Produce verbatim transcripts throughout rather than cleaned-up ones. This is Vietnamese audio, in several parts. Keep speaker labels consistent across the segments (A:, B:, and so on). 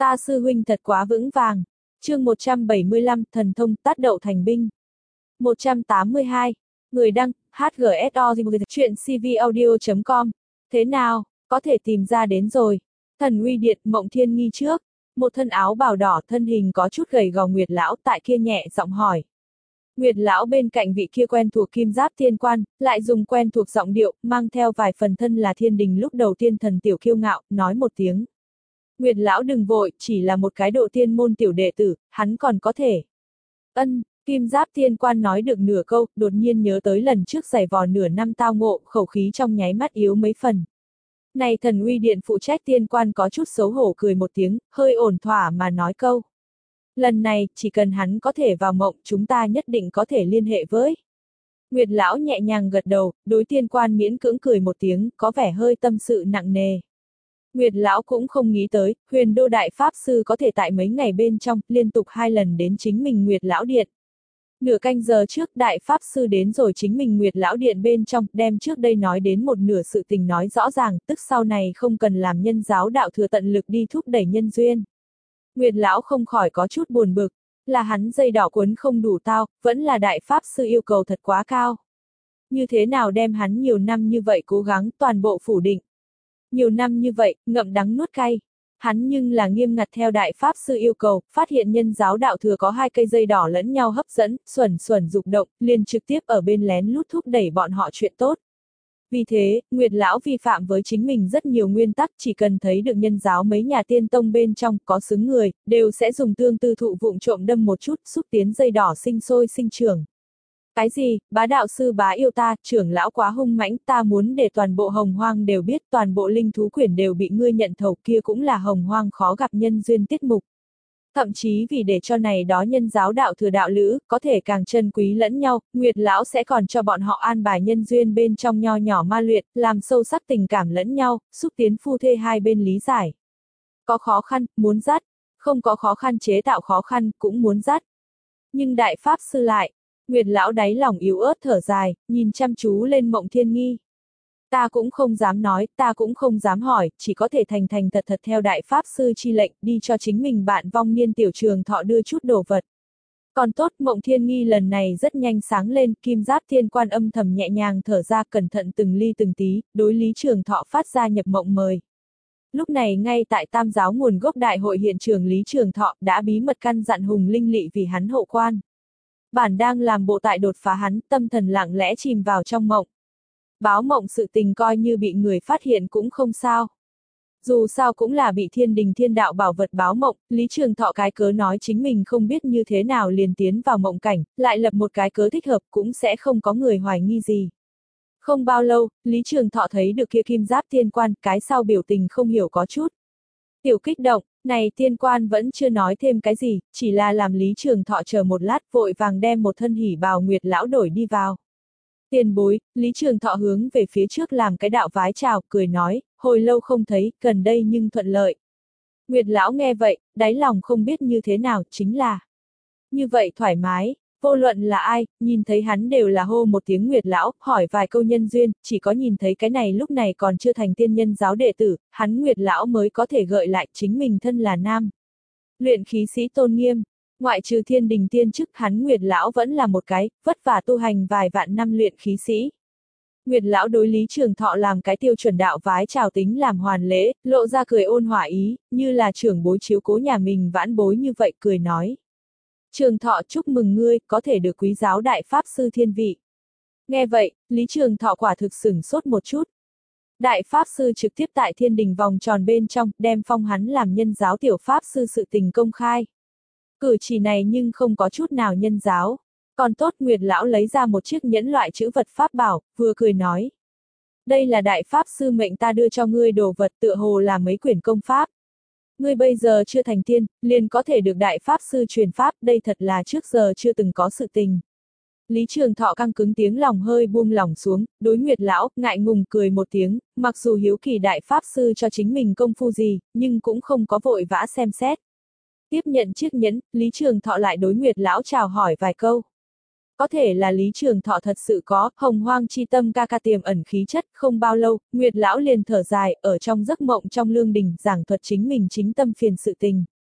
A: Ta sư huynh thật quá vững vàng. Chương một trăm bảy mươi lăm, thần thông tát đậu thành binh. một trăm tám mươi hai. Người đăng, hát giê ét o chuyện c v audio chấm com. Thế nào, có thể tìm ra đến rồi. Thần uy điện, Mộng Thiên Nghi trước. Một thân áo bào đỏ, thân hình có chút gầy gò Nguyệt lão tại kia nhẹ giọng hỏi. Nguyệt lão bên cạnh vị kia quen thuộc kim giáp thiên quan, lại dùng quen thuộc giọng điệu, mang theo vài phần thân là thiên đình lúc đầu tiên thần tiểu kiêu ngạo, nói một tiếng. Nguyệt lão đừng vội, chỉ là một cái độ tiên môn tiểu đệ tử, hắn còn có thể. Ân, kim giáp thiên quan nói được nửa câu, đột nhiên nhớ tới lần trước giày vò nửa năm tao ngộ, khẩu khí trong nháy mắt yếu mấy phần. Này thần uy điện phụ trách tiên quan có chút xấu hổ cười một tiếng, hơi ổn thỏa mà nói câu. Lần này, chỉ cần hắn có thể vào mộng, chúng ta nhất định có thể liên hệ với. Nguyệt lão nhẹ nhàng gật đầu, đối tiên quan miễn cưỡng cười một tiếng, có vẻ hơi tâm sự nặng nề. Nguyệt lão cũng không nghĩ tới, huyền đô đại pháp sư có thể tại mấy ngày bên trong, liên tục hai lần đến chính mình Nguyệt lão điện. Nửa canh giờ trước đại pháp sư đến rồi chính mình Nguyệt lão điện bên trong, đem trước đây nói đến một nửa sự tình nói rõ ràng, tức sau này không cần làm nhân giáo đạo thừa tận lực đi thúc đẩy nhân duyên. Nguyệt lão không khỏi có chút buồn bực, là hắn dây đỏ cuốn không đủ tao, vẫn là đại pháp sư yêu cầu thật quá cao. Như thế nào đem hắn nhiều năm như vậy cố gắng toàn bộ phủ định. Nhiều năm như vậy, ngậm đắng nuốt cay. Hắn nhưng là nghiêm ngặt theo đại pháp sư yêu cầu, phát hiện nhân giáo đạo thừa có hai cây dây đỏ lẫn nhau hấp dẫn, xuẩn xuẩn dục động, liền trực tiếp ở bên lén lút thúc đẩy bọn họ chuyện tốt. Vì thế, Nguyệt lão vi phạm với chính mình rất nhiều nguyên tắc, chỉ cần thấy được nhân giáo mấy nhà tiên tông bên trong có xứng người, đều sẽ dùng tương tư thụ vụng trộm đâm một chút, xúc tiến dây đỏ sinh sôi sinh trưởng. Cái gì, bá đạo sư bá yêu ta, trưởng lão quá hung mãnh, ta muốn để toàn bộ hồng hoang đều biết, toàn bộ linh thú quyển đều bị ngươi nhận thầu, kia cũng là hồng hoang khó gặp nhân duyên tiết mục. Thậm chí vì để cho này đó nhân giáo đạo thừa đạo lữ, có thể càng chân quý lẫn nhau, Nguyệt lão sẽ còn cho bọn họ an bài nhân duyên bên trong nho nhỏ ma luyện, làm sâu sắc tình cảm lẫn nhau, xúc tiến phu thê hai bên lý giải. Có khó khăn, muốn dắt, không có khó khăn chế tạo khó khăn, cũng muốn dắt. Nhưng đại pháp sư lại, Nguyệt lão đáy lòng yếu ớt thở dài, nhìn chăm chú lên Mộng Thiên Nghi. Ta cũng không dám nói, ta cũng không dám hỏi, chỉ có thể thành thành thật thật theo đại pháp sư chi lệnh, đi cho chính mình bạn vong niên tiểu trường thọ đưa chút đồ vật. Còn tốt, Mộng Thiên Nghi lần này rất nhanh sáng lên, kim giáp thiên quan âm thầm nhẹ nhàng thở ra cẩn thận từng ly từng tí, đối Lý Trường Thọ phát ra nhập mộng mời. Lúc này ngay tại Tam giáo nguồn gốc đại hội hiện trường Lý Trường Thọ đã bí mật căn dặn Hùng Linh Lị vì hắn hộ quan. Bản đang làm bộ tại đột phá hắn, tâm thần lặng lẽ chìm vào trong mộng. Báo mộng sự tình coi như bị người phát hiện cũng không sao. Dù sao cũng là bị thiên đình thiên đạo bảo vật báo mộng, Lý Trường Thọ cái cớ nói chính mình không biết như thế nào liền tiến vào mộng cảnh, lại lập một cái cớ thích hợp cũng sẽ không có người hoài nghi gì. Không bao lâu, Lý Trường Thọ thấy được kia kim giáp thiên quan, cái sau biểu tình không hiểu có chút. Tiểu kích động, này thiên quan vẫn chưa nói thêm cái gì, chỉ là làm Lý Trường Thọ chờ một lát vội vàng đem một thân hỉ bào Nguyệt lão đổi đi vào. Tiền bối, Lý Trường Thọ hướng về phía trước làm cái đạo vái chào, cười nói, hồi lâu không thấy, gần đây nhưng thuận lợi. Nguyệt lão nghe vậy, đáy lòng không biết như thế nào, chính là như vậy thoải mái, vô luận là ai, nhìn thấy hắn đều là hô một tiếng Nguyệt lão, hỏi vài câu nhân duyên, chỉ có nhìn thấy cái này lúc này còn chưa thành tiên nhân giáo đệ tử, hắn Nguyệt lão mới có thể gợi lại chính mình thân là nam. Luyện khí sĩ tôn nghiêm. Ngoại trừ thiên đình tiên chức hắn Nguyệt lão vẫn là một cái, vất vả tu hành vài vạn năm luyện khí sĩ. Nguyệt lão đối Lý Trường Thọ làm cái tiêu chuẩn đạo vái chào tính làm hoàn lễ, lộ ra cười ôn hòa ý, như là trưởng bối chiếu cố nhà mình vãn bối như vậy cười nói. Trường Thọ chúc mừng ngươi, có thể được quý giáo đại pháp sư thiên vị. Nghe vậy, Lý Trường Thọ quả thực sửng sốt một chút. Đại pháp sư trực tiếp tại thiên đình vòng tròn bên trong, đem phong hắn làm nhân giáo tiểu pháp sư sự tình công khai. Cử chỉ này nhưng không có chút nào nhân giáo. Còn tốt Nguyệt lão lấy ra một chiếc nhẫn loại chữ vật pháp bảo, vừa cười nói. Đây là đại pháp sư mệnh ta đưa cho ngươi đồ vật tựa hồ là mấy quyển công pháp. Ngươi bây giờ chưa thành tiên, liền có thể được đại pháp sư truyền pháp, đây thật là trước giờ chưa từng có sự tình. Lý Trường Thọ căng cứng tiếng lòng hơi buông lỏng xuống, đối Nguyệt lão, ngại ngùng cười một tiếng, mặc dù hiếu kỳ đại pháp sư cho chính mình công phu gì, nhưng cũng không có vội vã xem xét. Tiếp nhận chiếc nhẫn, Lý Trường Thọ lại đối Nguyệt lão chào hỏi vài câu. Có thể là Lý Trường Thọ thật sự có, hồng hoang chi tâm ca ca tiềm ẩn khí chất, không bao lâu, Nguyệt lão liền thở dài, ở trong giấc mộng trong lương đình, giảng thuật chính mình chính tâm phiền sự tình.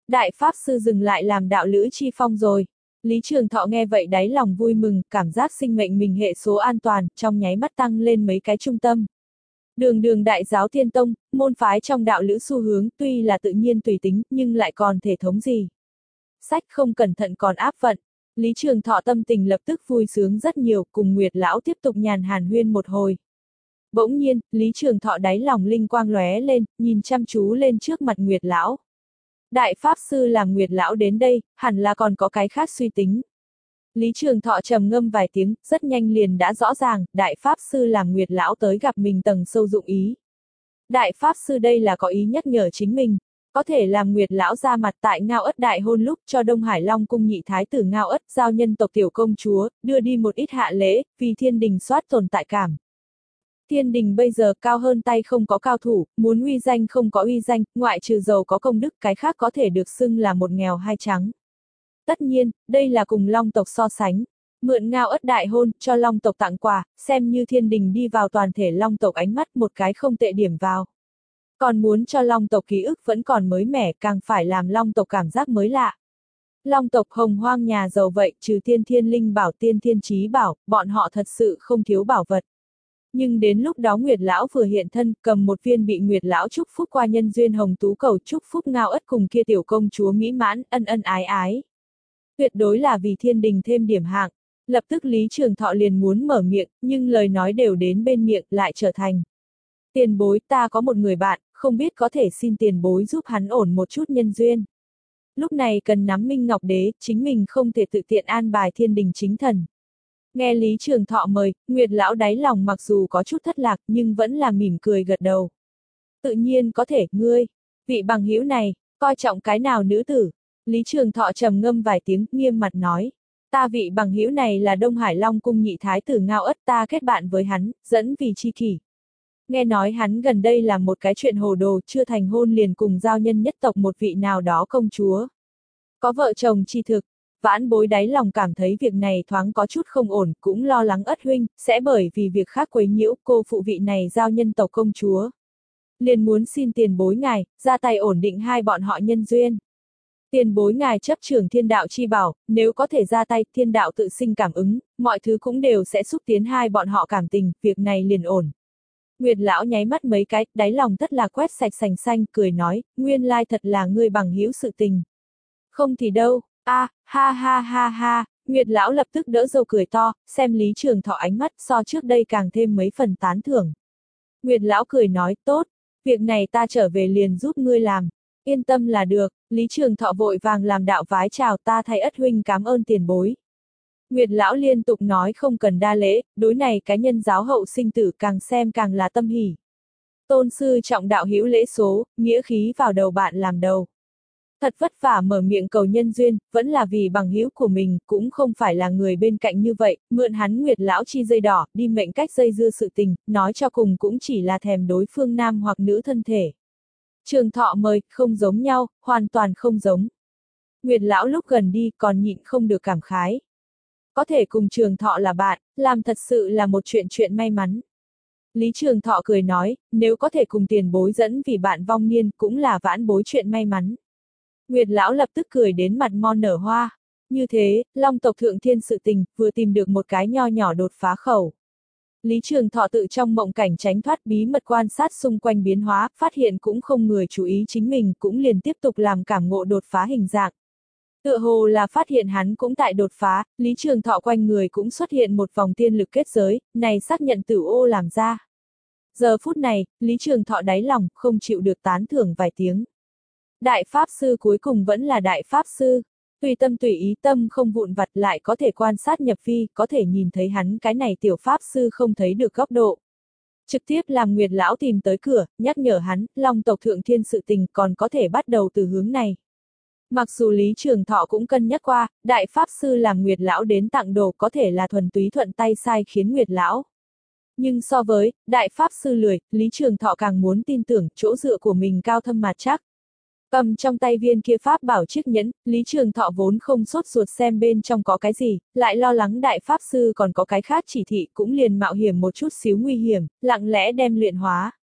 A: Đại Pháp Sư dừng lại làm đạo lữ chi phong rồi. Lý Trường Thọ nghe vậy đáy lòng vui mừng, cảm giác sinh mệnh mình hệ số an toàn, trong nháy mắt tăng lên mấy cái trung tâm. Đường đường đại giáo thiên tông, môn phái trong đạo lữ xu hướng tuy là tự nhiên tùy tính, nhưng lại còn thể thống gì. Sách không cẩn thận còn áp vận. Lý Trường Thọ tâm tình lập tức vui sướng rất nhiều, cùng Nguyệt Lão tiếp tục nhàn hàn huyên một hồi. Bỗng nhiên, Lý Trường Thọ đáy lòng linh quang lóe lên, nhìn chăm chú lên trước mặt Nguyệt Lão. Đại Pháp Sư làm Nguyệt Lão đến đây, hẳn là còn có cái khác suy tính. Lý Trường Thọ trầm ngâm vài tiếng, rất nhanh liền đã rõ ràng, Đại Pháp Sư làm Nguyệt Lão tới gặp mình tầng sâu dụng ý. Đại Pháp Sư đây là có ý nhắc nhở chính mình, có thể làm Nguyệt Lão ra mặt tại Ngao Ất đại hôn lúc cho Đông Hải Long cung nhị thái tử Ngao Ất giao nhân tộc tiểu công chúa, đưa đi một ít hạ lễ, vì thiên đình soát tồn tại cảm. Thiên đình bây giờ cao hơn tay không có cao thủ, muốn uy danh không có uy danh, ngoại trừ giàu có công đức, cái khác có thể được xưng là một nghèo hai trắng. Tất nhiên, đây là cùng Long tộc so sánh. Mượn Ngao Ất đại hôn, cho Long tộc tặng quà, xem như thiên đình đi vào toàn thể Long tộc ánh mắt một cái không tệ điểm vào. Còn muốn cho Long tộc ký ức vẫn còn mới mẻ, càng phải làm Long tộc cảm giác mới lạ. Long tộc hồng hoang nhà giàu vậy, trừ tiên thiên linh bảo tiên thiên trí bảo, bọn họ thật sự không thiếu bảo vật. Nhưng đến lúc đó Nguyệt Lão vừa hiện thân, cầm một viên bị Nguyệt Lão chúc phúc qua nhân duyên hồng tú cầu chúc phúc Ngao Ất cùng kia tiểu công chúa mỹ mãn, ân ân ái ái. Tuyệt đối là vì thiên đình thêm điểm hạng. Lập tức Lý Trường Thọ liền muốn mở miệng, nhưng lời nói đều đến bên miệng lại trở thành. Tiền bối, ta có một người bạn, không biết có thể xin tiền bối giúp hắn ổn một chút nhân duyên. Lúc này cần nắm Minh Ngọc Đế, chính mình không thể tự tiện an bài thiên đình chính thần. Nghe Lý Trường Thọ mời, Nguyệt Lão đáy lòng mặc dù có chút thất lạc nhưng vẫn là mỉm cười gật đầu. Tự nhiên có thể, ngươi, vị bằng hữu này, coi trọng cái nào nữ tử. Lý Trường Thọ trầm ngâm vài tiếng, nghiêm mặt nói. Ta vị bằng hữu này là Đông Hải Long cung nhị thái tử Ngao Ất, ta kết bạn với hắn, dẫn vì chi kỷ. Nghe nói hắn gần đây là một cái chuyện hồ đồ, chưa thành hôn liền cùng giao nhân nhất tộc một vị nào đó công chúa. Có vợ chồng chi thực. Vãn bối đáy lòng cảm thấy việc này thoáng có chút không ổn, cũng lo lắng Ất huynh, sẽ bởi vì việc khác quấy nhiễu cô phụ vị này giao nhân tộc công chúa. Liền muốn xin tiền bối ngài, ra tay ổn định hai bọn họ nhân duyên. Tiền bối ngài chấp trưởng thiên đạo chi bảo, nếu có thể ra tay, thiên đạo tự sinh cảm ứng, mọi thứ cũng đều sẽ xúc tiến hai bọn họ cảm tình, việc này liền ổn. Nguyệt Lão nháy mắt mấy cái, đáy lòng tất là quét sạch sành xanh, cười nói, nguyên lai thật là ngươi bằng hữu sự tình. Không thì đâu. A, à, ha ha ha ha, Nguyệt Lão lập tức đỡ dâu cười to, xem Lý Trường Thọ ánh mắt so trước đây càng thêm mấy phần tán thưởng. Nguyệt Lão cười nói, tốt, việc này ta trở về liền giúp ngươi làm, yên tâm là được. Lý Trường Thọ vội vàng làm đạo vái chào, ta thay Ất huynh cảm ơn tiền bối. Nguyệt Lão liên tục nói không cần đa lễ, đối này cá nhân giáo hậu sinh tử càng xem càng là tâm hỉ. Tôn sư trọng đạo hữu lễ số, nghĩa khí vào đầu bạn làm đầu. Thật vất vả mở miệng cầu nhân duyên, vẫn là vì bằng hữu của mình, cũng không phải là người bên cạnh như vậy, mượn hắn Nguyệt Lão chi dây đỏ, đi mệnh cách dây dưa sự tình, nói cho cùng cũng chỉ là thèm đối phương nam hoặc nữ thân thể. Trường Thọ mời, không giống nhau, hoàn toàn không giống. Nguyệt Lão lúc gần đi còn nhịn không được cảm khái. Có thể cùng Trường Thọ là bạn, làm thật sự là một chuyện chuyện may mắn. Lý Trường Thọ cười nói, nếu có thể cùng tiền bối dẫn vì bạn vong niên cũng là vãn bối chuyện may mắn. Nguyệt Lão lập tức cười đến mặt mo nở hoa. Như thế, Long tộc thượng thiên sự tình, vừa tìm được một cái nho nhỏ đột phá khẩu. Lý Trường Thọ tự trong mộng cảnh tránh thoát bí mật quan sát xung quanh biến hóa, phát hiện cũng không người chú ý chính mình, cũng liền tiếp tục làm cảm ngộ đột phá hình dạng. Tựa hồ là phát hiện hắn cũng tại đột phá, Lý Trường Thọ quanh người cũng xuất hiện một vòng tiên lực kết giới, này xác nhận Tử Ô làm ra. Giờ phút này, Lý Trường Thọ đáy lòng, không chịu được tán thưởng vài tiếng. Đại Pháp Sư cuối cùng vẫn là Đại Pháp Sư. Tùy tâm tùy ý tâm không vụn vặt lại có thể quan sát nhập vi, có thể nhìn thấy hắn cái này tiểu Pháp Sư không thấy được góc độ. Trực tiếp làm Nguyệt Lão tìm tới cửa, nhắc nhở hắn, Long tộc thượng thiên sự tình còn có thể bắt đầu từ hướng này. Mặc dù Lý Trường Thọ cũng cân nhắc qua, Đại Pháp Sư làm Nguyệt Lão đến tặng đồ có thể là thuần túy thuận tay sai khiến Nguyệt Lão. Nhưng so với, Đại Pháp Sư lười, Lý Trường Thọ càng muốn tin tưởng chỗ dựa của mình cao thâm mạt chắc. Cầm trong tay viên kia pháp bảo chiếc nhẫn, Lý Trường Thọ vốn không sốt ruột xem bên trong có cái gì, lại lo lắng Đại Pháp Sư còn có cái khác chỉ thị cũng liền mạo hiểm một chút xíu nguy hiểm, lặng lẽ đem luyện hóa.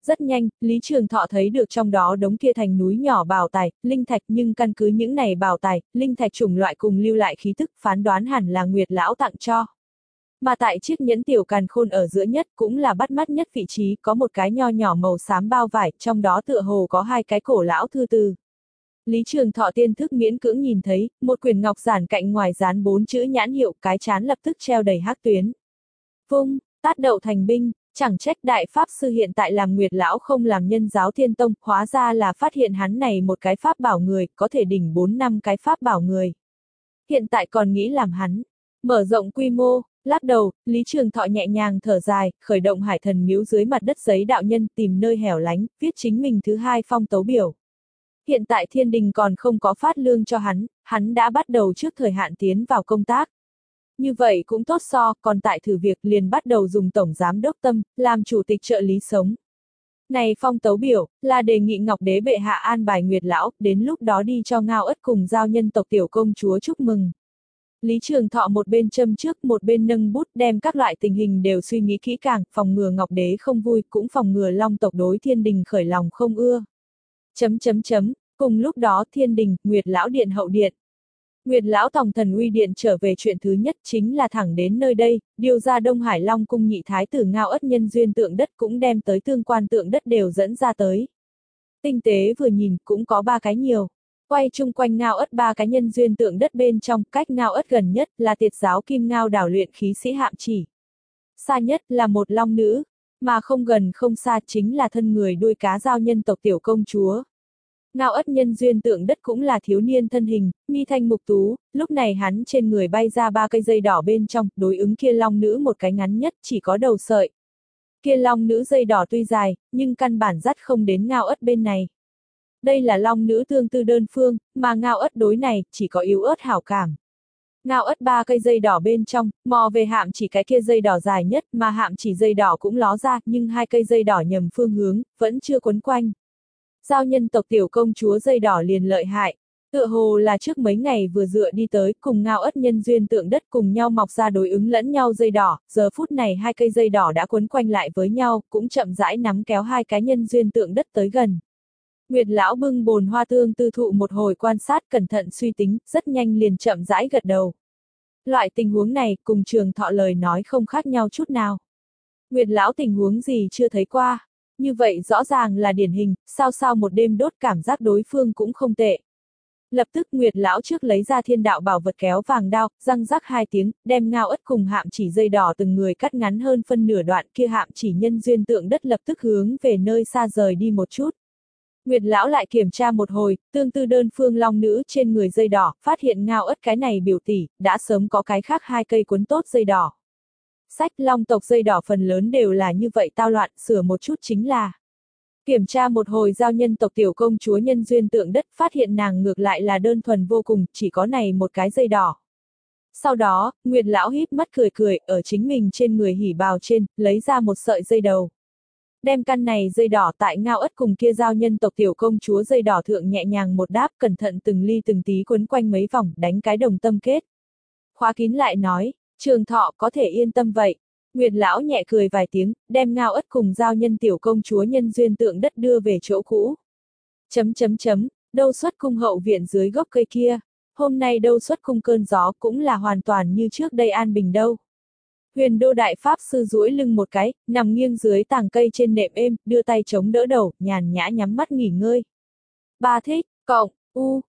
A: Rất nhanh, Lý Trường Thọ thấy được trong đó đống kia thành núi nhỏ bảo tài, linh thạch, nhưng căn cứ những này bảo tài, linh thạch chủng loại cùng lưu lại khí tức, phán đoán hẳn là Nguyệt lão tặng cho. Mà tại chiếc nhẫn tiểu càn khôn ở giữa nhất cũng là bắt mắt nhất vị trí, có một cái nho nhỏ màu xám bao vải, trong đó tựa hồ có hai cái cổ lão thư từ. Lý Trường Thọ tiên thức miễn cưỡng nhìn thấy, một quyển ngọc giản cạnh ngoài dán bốn chữ nhãn hiệu, cái chán lập tức treo đầy hắc tuyến. Vung, tát đậu thành binh, chẳng trách đại pháp sư hiện tại làm Nguyệt lão không làm nhân giáo thiên tông, hóa ra là phát hiện hắn này một cái pháp bảo người, có thể đỉnh bốn năm cái pháp bảo người. Hiện tại còn nghĩ làm hắn, mở rộng quy mô, lắc đầu, Lý Trường Thọ nhẹ nhàng thở dài, khởi động hải thần miếu dưới mặt đất giấy đạo nhân, tìm nơi hẻo lánh, viết chính mình thứ hai phong tấu biểu. Hiện tại thiên đình còn không có phát lương cho hắn, hắn đã bắt đầu trước thời hạn tiến vào công tác. Như vậy cũng tốt so, còn tại thử việc liền bắt đầu dùng tổng giám đốc tâm, làm chủ tịch trợ lý sống. Này phong tấu biểu, là đề nghị Ngọc Đế bệ hạ an bài Nguyệt lão, đến lúc đó đi cho Ngao Ất cùng giao nhân tộc tiểu công chúa chúc mừng. Lý Trường Thọ một bên châm trước, một bên nâng bút đem các loại tình hình đều suy nghĩ kỹ càng, phòng ngừa Ngọc Đế không vui, cũng phòng ngừa Long tộc đối thiên đình khởi lòng không ưa. Chấm chấm chấm, cùng lúc đó thiên đình, Nguyệt lão điện hậu điện. Nguyệt lão tổng thần uy điện trở về chuyện thứ nhất chính là thẳng đến nơi đây, điều ra Đông Hải Long cung nhị thái tử Ngao Ất nhân duyên tượng đất cũng đem tới tương quan tượng đất đều dẫn ra tới. Tinh tế vừa nhìn cũng có ba cái nhiều. Quay chung quanh Ngao Ất ba cái nhân duyên tượng đất bên trong, cách Ngao Ất gần nhất là Tiệt giáo Kim Ngao đảo luyện khí sĩ Hạm Chỉ. Xa nhất là một long nữ, mà không gần không xa chính là thân người đuôi cá giao nhân tộc tiểu công chúa. Ngao Ất nhân duyên tượng đất cũng là thiếu niên thân hình, mi thanh mục tú, lúc này hắn trên người bay ra ba cây dây đỏ bên trong, đối ứng kia long nữ một cái ngắn nhất chỉ có đầu sợi. Kia long nữ dây đỏ tuy dài, nhưng căn bản dắt không đến Ngao Ất bên này. Đây là long nữ tương tư đơn phương, mà Ngao Ất đối này, chỉ có yếu ớt hảo cảm. Ngao Ất ba cây dây đỏ bên trong, mò về Hạm Chỉ cái kia dây đỏ dài nhất, mà Hạm Chỉ dây đỏ cũng ló ra, nhưng hai cây dây đỏ nhầm phương hướng, vẫn chưa quấn quanh. Giao nhân tộc tiểu công chúa dây đỏ liền lợi hại, tựa hồ là trước mấy ngày vừa dựa đi tới, cùng Ngao Ất nhân duyên tượng đất cùng nhau mọc ra đối ứng lẫn nhau dây đỏ, giờ phút này hai cây dây đỏ đã quấn quanh lại với nhau, cũng chậm rãi nắm kéo hai cái nhân duyên tượng đất tới gần. Nguyệt lão bưng bồn hoa tương tư thụ một hồi quan sát cẩn thận suy tính, rất nhanh liền chậm rãi gật đầu. Loại tình huống này cùng Trường Thọ lời nói không khác nhau chút nào. Nguyệt lão tình huống gì chưa thấy qua. Như vậy rõ ràng là điển hình, sao sao một đêm đốt cảm giác đối phương cũng không tệ. Lập tức Nguyệt lão trước lấy ra thiên đạo bảo vật kéo vàng đao, răng rắc hai tiếng, đem Ngao Ất cùng Hạm Chỉ dây đỏ từng người cắt ngắn hơn phân nửa đoạn, kia Hạm Chỉ nhân duyên tượng đất lập tức hướng về nơi xa rời đi một chút. Nguyệt lão lại kiểm tra một hồi, tương tư đơn phương long nữ trên người dây đỏ, phát hiện Ngao Ất cái này biểu tỷ, đã sớm có cái khác hai cây cuốn tốt dây đỏ. Sách long tộc dây đỏ phần lớn đều là như vậy tao loạn, sửa một chút chính là. Kiểm tra một hồi giao nhân tộc tiểu công chúa nhân duyên tượng đất, phát hiện nàng ngược lại là đơn thuần vô cùng, chỉ có này một cái dây đỏ. Sau đó, Nguyệt lão híp mắt cười cười, ở chính mình trên người hỉ bào trên, lấy ra một sợi dây đầu. Đem căn này dây đỏ tại Ngao Ất cùng kia giao nhân tộc tiểu công chúa dây đỏ thượng nhẹ nhàng một đáp, cẩn thận từng ly từng tí quấn quanh mấy vòng, đánh cái đồng tâm kết. Khóa kín lại nói, Trường Thọ có thể yên tâm vậy. Nguyệt lão nhẹ cười vài tiếng, đem Ngao Ất cùng giao nhân tiểu công chúa nhân duyên tượng đất đưa về chỗ cũ. Chấm chấm chấm, đâu xuất cung hậu viện dưới gốc cây kia. Hôm nay đâu xuất cung cơn gió cũng là hoàn toàn như trước đây an bình đâu. Huyền đô đại pháp sư duỗi lưng một cái, nằm nghiêng dưới tàng cây trên nệm êm, đưa tay chống đỡ đầu, nhàn nhã nhắm mắt nghỉ ngơi. Ba thích, cộng, u,